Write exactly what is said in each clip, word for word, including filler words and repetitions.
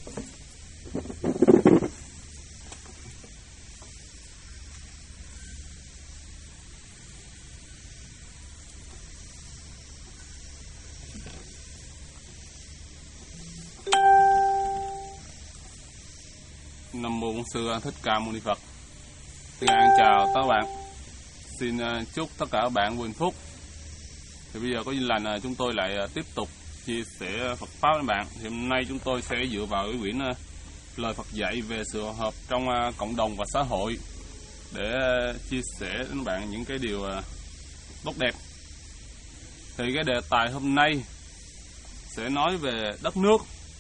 Nam mô Bổn Sư Thích Ca Mâu Ni Phật. Xin chào các bạn. Xin chúc tất cả các bạn vui hạnh phúc. Thì bây giờ có duyên lành chúng tôi lại tiếp tục chia sẻ Phật pháp với các bạn. Thì hôm nay chúng tôi sẽ dựa vào cái quyển lời Phật dạy về sự hòa hợp trong cộng đồng và xã hội để chia sẻ đến các bạn những cái điều tốt đẹp. Thì cái đề tài hôm nay sẽ nói về đất nước.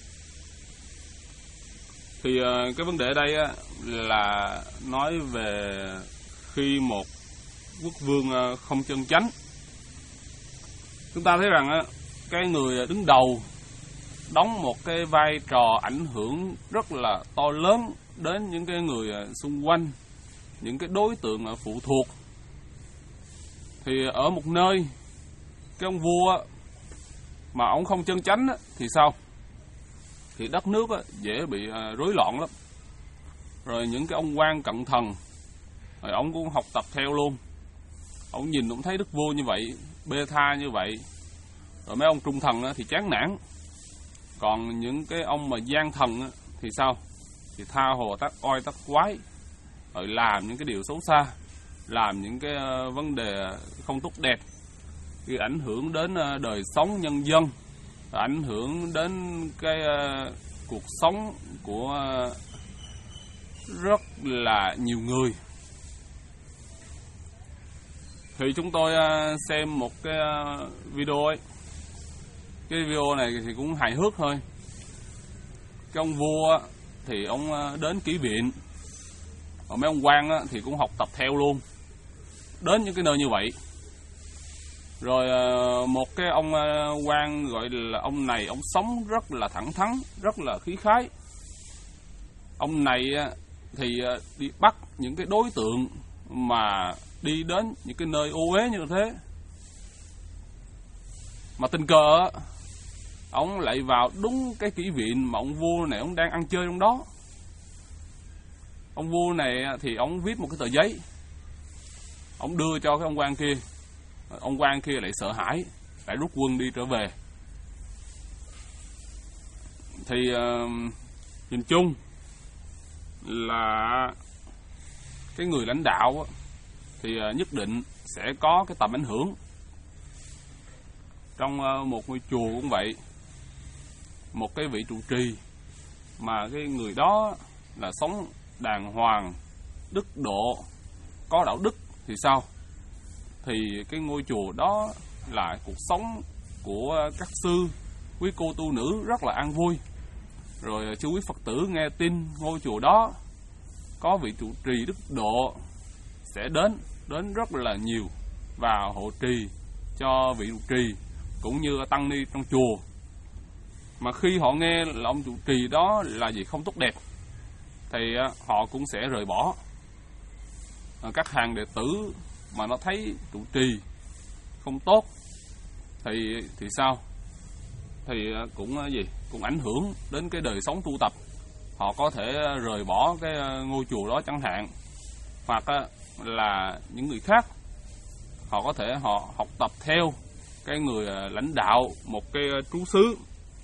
Thì cái vấn đề ở đây là nói về khi một quốc vương không chân chánh. Chúng ta thấy rằng cái người đứng đầu đóng một cái vai trò ảnh hưởng rất là to lớn đến những cái người xung quanh, những cái đối tượng phụ thuộc. Thì ở một nơi, cái ông vua mà ông không chân chánh thì sao? Thì đất nước dễ bị rối loạn lắm. Rồi những cái ông quan cận thần, rồi ông cũng học tập theo luôn. Ông nhìn cũng thấy đức vua như vậy, bê tha như vậy. Rồi mấy ông trung thần thì chán nản. Còn những cái ông mà gian thần thì sao? Thì tha hồ tác oai tác quái, rồi làm những cái điều xấu xa, làm những cái vấn đề không tốt đẹp, gây ảnh hưởng đến đời sống nhân dân, ảnh hưởng đến cái uh, cuộc sống của uh, rất là nhiều người. Thì chúng tôi uh, xem một cái uh, video ấy. Cái video này thì cũng hài hước thôi. Cái ông vua thì ông uh, đến kỷ viện, còn mấy ông quan uh, thì cũng học tập theo luôn, đến những cái nơi như vậy. Rồi một cái ông quan gọi là ông này, ông sống rất là thẳng thắn, rất là khí khái. Ông này thì đi bắt những cái đối tượng mà đi đến những cái nơi ô uế như thế. Mà tình cờ ông lại vào đúng cái kỷ viện mà ông vua này ông đang ăn chơi trong đó. Ông vua này thì ông viết một cái tờ giấy, ông đưa cho cái ông quan kia. Ông quan kia lại sợ hãi, lại rút quân đi trở về. Thì uh, nhìn chung là cái người lãnh đạo thì uh, nhất định sẽ có cái tầm ảnh hưởng. Trong uh, một ngôi chùa cũng vậy, một cái vị trụ trì mà cái người đó là sống đàng hoàng, đức độ, có đạo đức thì sao? Thì cái ngôi chùa đó là cuộc sống của các sư, quý cô tu nữ rất là an vui. Rồi chư quý Phật tử nghe tin ngôi chùa đó có vị trụ trì đức độ sẽ đến, đến rất là nhiều và hộ trì cho vị trụ trì cũng như tăng ni trong chùa. Mà khi họ nghe là ông trụ trì đó là gì không tốt đẹp thì họ cũng sẽ rời bỏ. Các hàng đệ tử mà nó thấy trụ trì không tốt thì thì sao? Thì cũng gì cũng ảnh hưởng đến cái đời sống tu tập. Họ có thể rời bỏ cái ngôi chùa đó chẳng hạn, hoặc là những người khác họ có thể họ học tập theo cái người lãnh đạo một cái trú xứ.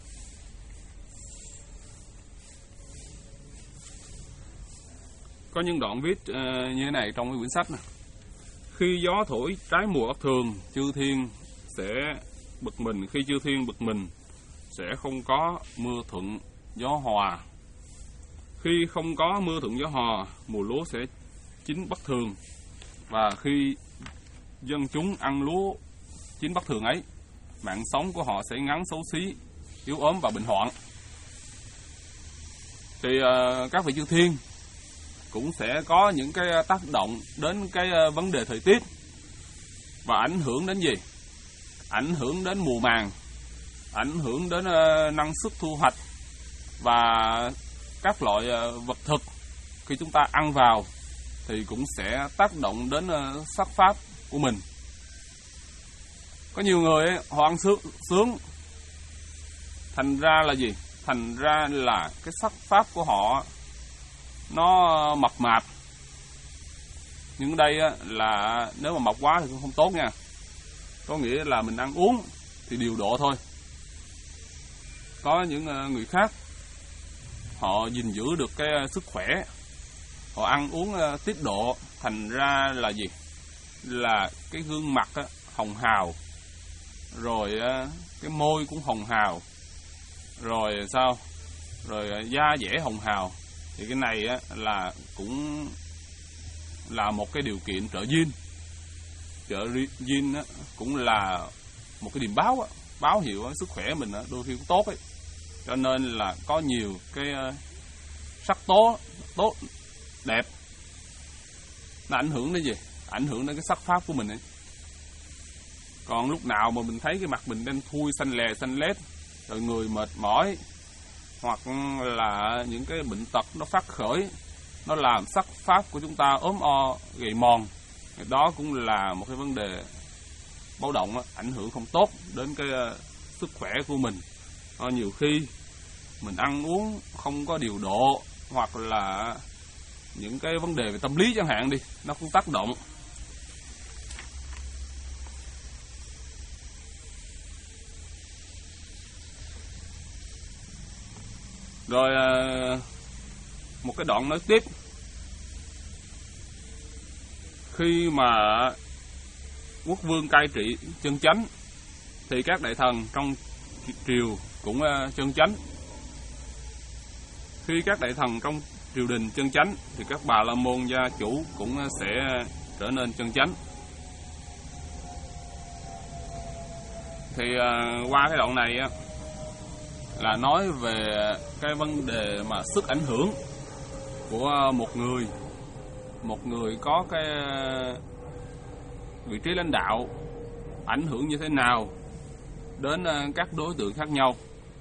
Có những đoạn viết như thế này trong cái quyển sách này. Khi gió thổi trái mùa bất thường, chư thiên sẽ bực mình. Khi chư thiên bực mình, sẽ không có mưa thuận gió hòa. Khi không có mưa thuận gió hòa, mùa lúa sẽ chín bất thường. Và khi dân chúng ăn lúa chín bất thường ấy, mạng sống của họ sẽ ngắn, xấu xí, yếu ốm và bệnh hoạn. Thì uh, các vị chư thiên cũng sẽ có những cái tác động đến cái vấn đề thời tiết và ảnh hưởng đến gì? Ảnh hưởng đến mùa màng, ảnh hưởng đến năng suất thu hoạch và các loại vật thực khi chúng ta ăn vào thì cũng sẽ tác động đến sắc pháp của mình. Có nhiều người ấy, họ ăn sướng, sướng thành ra là gì? thành ra là cái sắc pháp của họ nó mập mạp. Nhưng đây á, là nếu mà mập quá thì cũng không tốt nha. Có nghĩa là mình ăn uống thì điều độ thôi. Có những người khác họ gìn giữ được cái sức khỏe, họ ăn uống tiết độ, thành ra là gì? Là cái gương mặt á, hồng hào, rồi cái môi cũng hồng hào, rồi sao? Rồi da dẻ hồng hào. Thì cái này á, là cũng là một cái điều kiện trợ duyên. Trợ duyên á, cũng là một cái điểm báo á, báo hiệu á, sức khỏe mình á, đôi khi cũng tốt ấy. Cho nên là có nhiều cái uh, sắc tố tốt đẹp nó ảnh hưởng đến gì? Ảnh hưởng đến cái sắc pháp của mình ấy. Còn lúc nào mà mình thấy cái mặt mình đen thui, xanh lè xanh lét, rồi người mệt mỏi, hoặc là những cái bệnh tật nó phát khởi, nó làm sắc pháp của chúng ta ốm o, gầy mòn, đó cũng là một cái vấn đề báo động á, ảnh hưởng không tốt đến cái uh, sức khỏe của mình. Ờ, nhiều khi mình ăn uống không có điều độ, hoặc là những cái vấn đề về tâm lý chẳng hạn đi, nó cũng tác động. Rồi một cái đoạn nói tiếp, khi mà quốc vương cai trị chân chánh thì các đại thần trong triều cũng chân chánh. Khi các đại thần trong triều đình chân chánh thì các bà la môn gia chủ cũng sẽ trở nên chân chánh. Thì qua cái đoạn này là nói về cái vấn đề mà sức ảnh hưởng của một người, một người có cái vị trí lãnh đạo ảnh hưởng như thế nào đến các đối tượng khác nhau.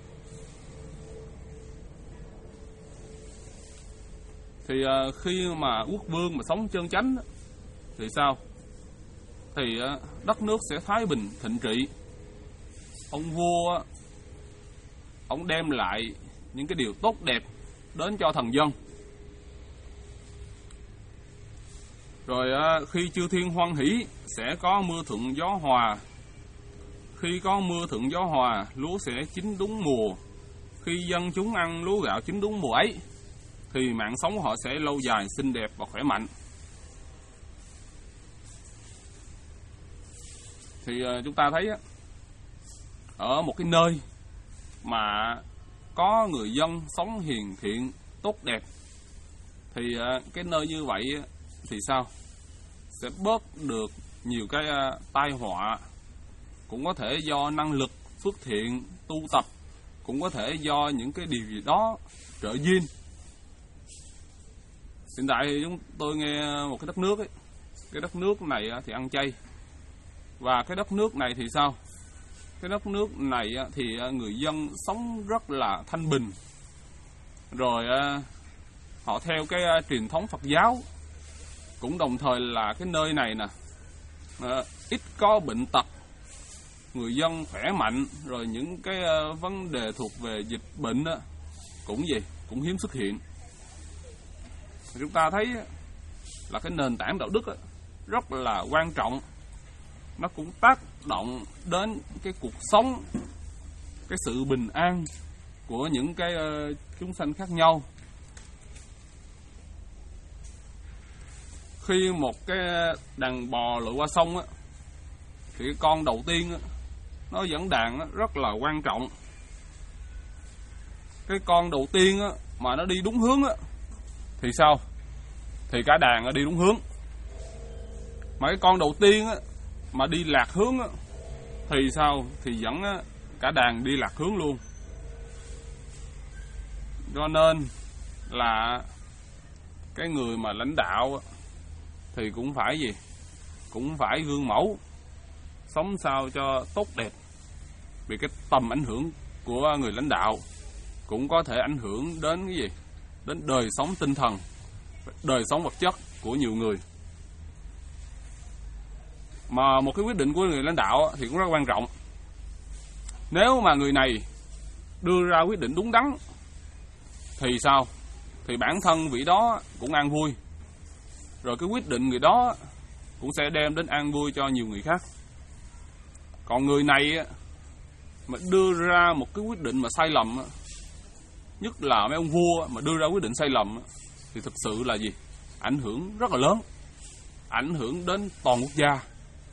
Thì khi mà quốc vương mà sống chân chánh thì sao? Thì đất nước sẽ thái bình thịnh trị. Ông vua ông đem lại những cái điều tốt đẹp đến cho thần dân. Rồi khi chư thiên hoan hỷ sẽ có mưa thuận gió hòa. Khi có mưa thuận gió hòa, lúa sẽ chín đúng mùa. Khi dân chúng ăn lúa gạo chín đúng mùa ấy, thì mạng sống của họ sẽ lâu dài, xinh đẹp và khỏe mạnh. Thì chúng ta thấy ở một cái nơi mà có người dân sống hiền thiện, tốt đẹp, thì cái nơi như vậy thì sao? Sẽ bớt được nhiều cái tai họa. Cũng có thể do năng lực, phước thiện, tu tập, cũng có thể do những cái điều gì đó trợ duyên. Hiện tại thì chúng tôi nghe một cái đất nước ấy, cái đất nước này thì ăn chay, và cái đất nước này thì sao? Cái đất nước này thì người dân sống rất là thanh bình, rồi họ theo cái truyền thống Phật giáo, cũng đồng thời là cái nơi này nè ít có bệnh tật, người dân khỏe mạnh, rồi những cái vấn đề thuộc về dịch bệnh cũng gì cũng hiếm xuất hiện. Chúng ta thấy là cái nền tảng đạo đức rất là quan trọng, nó cũng tác động đến cái cuộc sống, cái sự bình an của những cái chúng sanh khác nhau. Khi một cái đàn bò lội qua sông á, thì cái con đầu tiên á, nó dẫn đàn á, rất là quan trọng. Cái con đầu tiên á, mà nó đi đúng hướng á, thì sao? Thì cả đàn nó đi đúng hướng. Mà cái con đầu tiên á, mà đi lạc hướng á, thì sao? Thì dẫn á, cả đàn đi lạc hướng luôn. Cho nên là cái người mà lãnh đạo á, thì cũng phải gì? Cũng phải gương mẫu, sống sao cho tốt đẹp. Vì cái tầm ảnh hưởng của người lãnh đạo cũng có thể ảnh hưởng đến cái gì? Đến đời sống tinh thần, đời sống vật chất của nhiều người. Mà một cái quyết định của người lãnh đạo thì cũng rất quan trọng. Nếu mà người này đưa ra quyết định đúng đắn thì sao? Thì bản thân vị đó cũng an vui, rồi cái quyết định người đó cũng sẽ đem đến an vui cho nhiều người khác. Còn người này mà đưa ra một cái quyết định mà sai lầm, nhất là mấy ông vua mà đưa ra quyết định sai lầm, thì thực sự là gì? Ảnh hưởng rất là lớn, ảnh hưởng đến toàn quốc gia.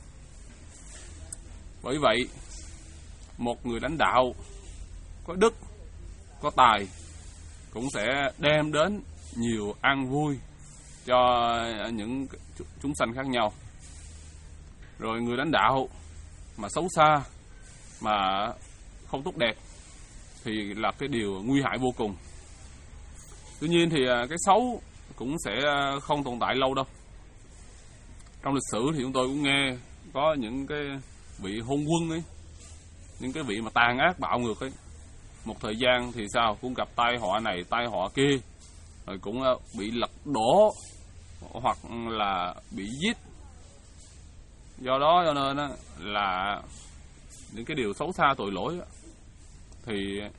Bởi vậy, một người lãnh đạo có đức, có tài cũng sẽ đem đến nhiều an vui cho những chúng sanh khác nhau. Rồi người lãnh đạo mà xấu xa, mà không tốt đẹp thì là cái điều nguy hại vô cùng. Tuy nhiên thì cái xấu cũng sẽ không tồn tại lâu đâu. Trong lịch sử thì chúng tôi cũng nghe có những cái vị hôn quân ấy, những cái vị mà tàn ác bạo ngược ấy, một thời gian thì sao cũng gặp tai họa này tai họa kia, rồi cũng bị lật đổ hoặc là bị giết. Do đó cho nên là những cái điều xấu xa tội lỗi thì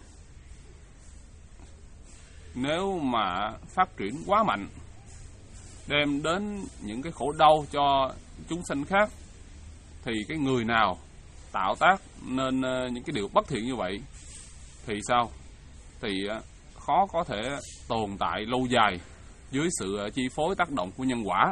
nếu mà phát triển quá mạnh, đem đến những cái khổ đau cho chúng sanh khác, thì cái người nào tạo tác nên những cái điều bất thiện như vậy thì sao? Thì khó có thể tồn tại lâu dài dưới sự chi phối tác động của nhân quả.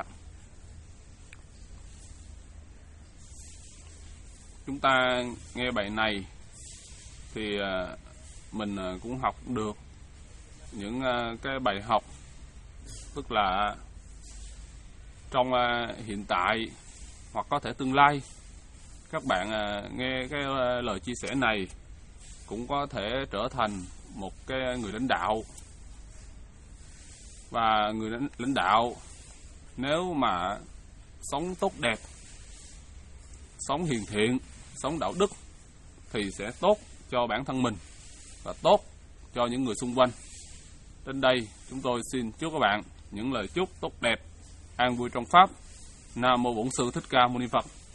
Chúng ta nghe bài này thì mình cũng học được những cái bài học, tức là trong hiện tại hoặc có thể tương lai, các bạn nghe cái lời chia sẻ này cũng có thể trở thành một cái người lãnh đạo. Và người lãnh đạo nếu mà sống tốt đẹp, sống hiền thiện, sống đạo đức thì sẽ tốt cho bản thân mình và tốt cho những người xung quanh. Đến đây chúng tôi xin chúc các bạn những lời chúc tốt đẹp, an vui trong Pháp. Nam Mô Bổn Sư Thích Ca Mâu Ni Phật.